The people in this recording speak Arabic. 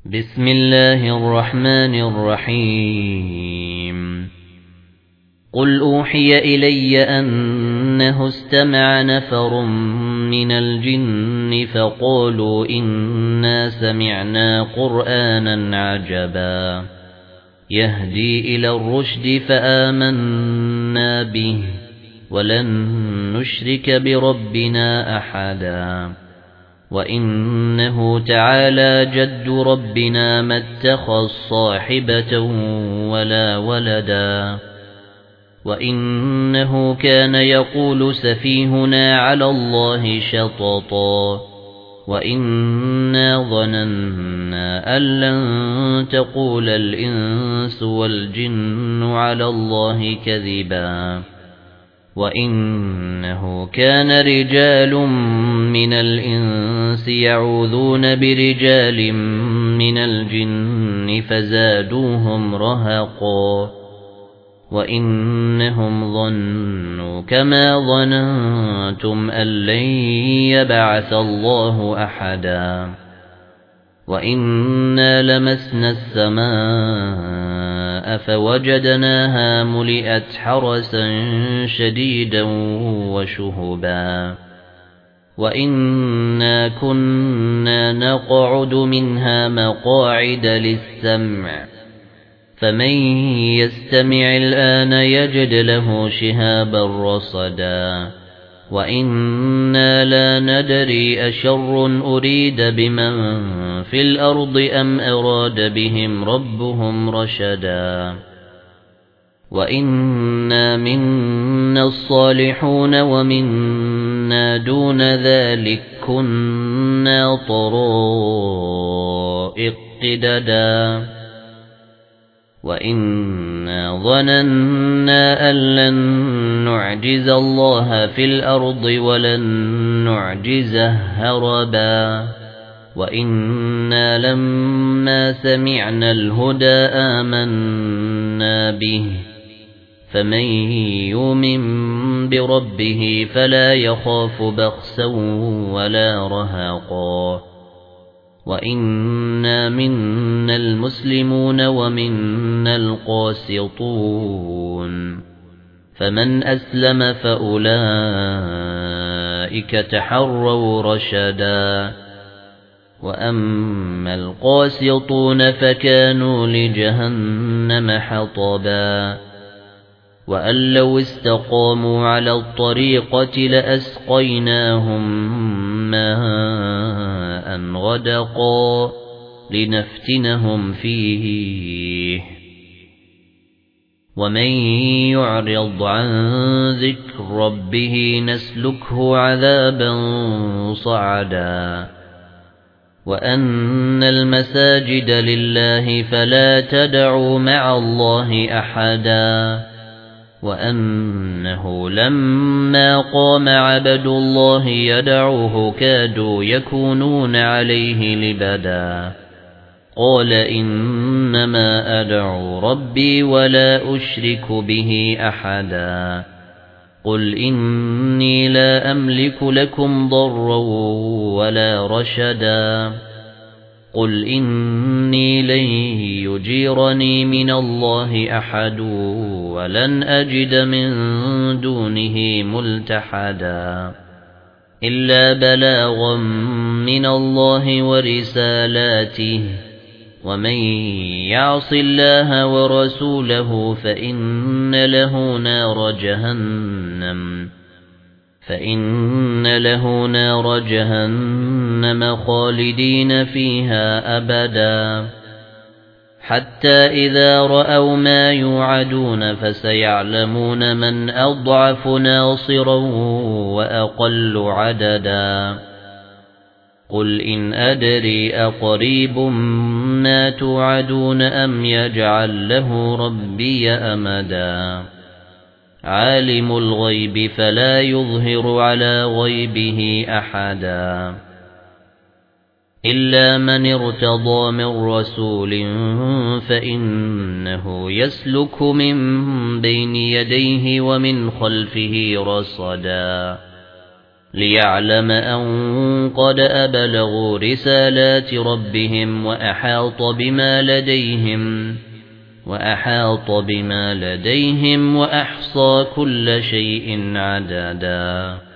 بسم الله الرحمن الرحيم قل أوحي إلي أنه استمع نفر من الجن فقالوا إنا سمعنا قرآنا عجبا يهدي إلى الرشد فآمنا به ولن نشرك بربنا أحدا وإنه تعالى جد ربنا ما اتخذ صاحبة ولا ولدا وإنه كان يقول سفيهنا على الله شططا وإنا ظننا أن لن تقول الإنس والجن على الله كذبا وإنه كان رجال من الإنس يعوذون برجال من الجن فزادوهم رهقا وإنهم ظنوا كما ظننتم أن لن يبعث الله أحدا وإنا لمسنا السماء فوجدناها ملئت حرسا شديدا وشهبا وإنا كنا نقعد منها مقاعد للسمع فمن يستمع الآن يجد له شهابا رصدا وإنا لا ندري أشر أريد بمن في الأرض أم أراد بهم ربهم رشدا وإنا منا الصالحون ومنا دون ذلك كنا طرائق قددا وإنا ظننا أن لن نعجز الله في الأرض ولن نعجزه هربا وإنا لما سمعنا الهدى آمنا به فمن يؤمن بربه فلا يخاف بخسا ولا رهقا وإنا منا المسلمون ومنا القاسطون فمن أسلم فأولئك تحروا رشدا وأما القاسطون فكانوا لجهنم حطبا وأن لو استقاموا على الطريقة لأسقيناهم ماء غدقا لنفتنهم فيه ومن يعرض عن ذكر ربه نسلكه عذابا صعدا وأن المساجد لله فلا تدعوا مع الله أحدا وأنه لما قام عبد الله يدعوه كادوا يكونون عليه لبدا قال إنما أدعو ربي ولا أشرك به أحدا قل إني لا أملك لكم ضرا ولا رشدا قل إني لن يجيرني من الله أحد ولن أجد من دونه ملتحدا إلا بلاغا من الله ورسالاته ومن يعص الله ورسوله فإن له نار جهنم خالدين فيها أبدا حتى إذا رأوا ما يوعدون فسيعلمون من أضعف ناصرا وأقل عددا قل إن أدري أقريب ما توعدون أم يجعل له ربي أمدا عالم الغيب فلا يظهر على غيبه أحدا إلا من ارتضى من رسول فإنه يسلك من بين يديه ومن خلفه رصدا ليعلم أن قد أبلغوا رسالات ربهم وأحاط بما لديهم وأحصى كل شيء عددا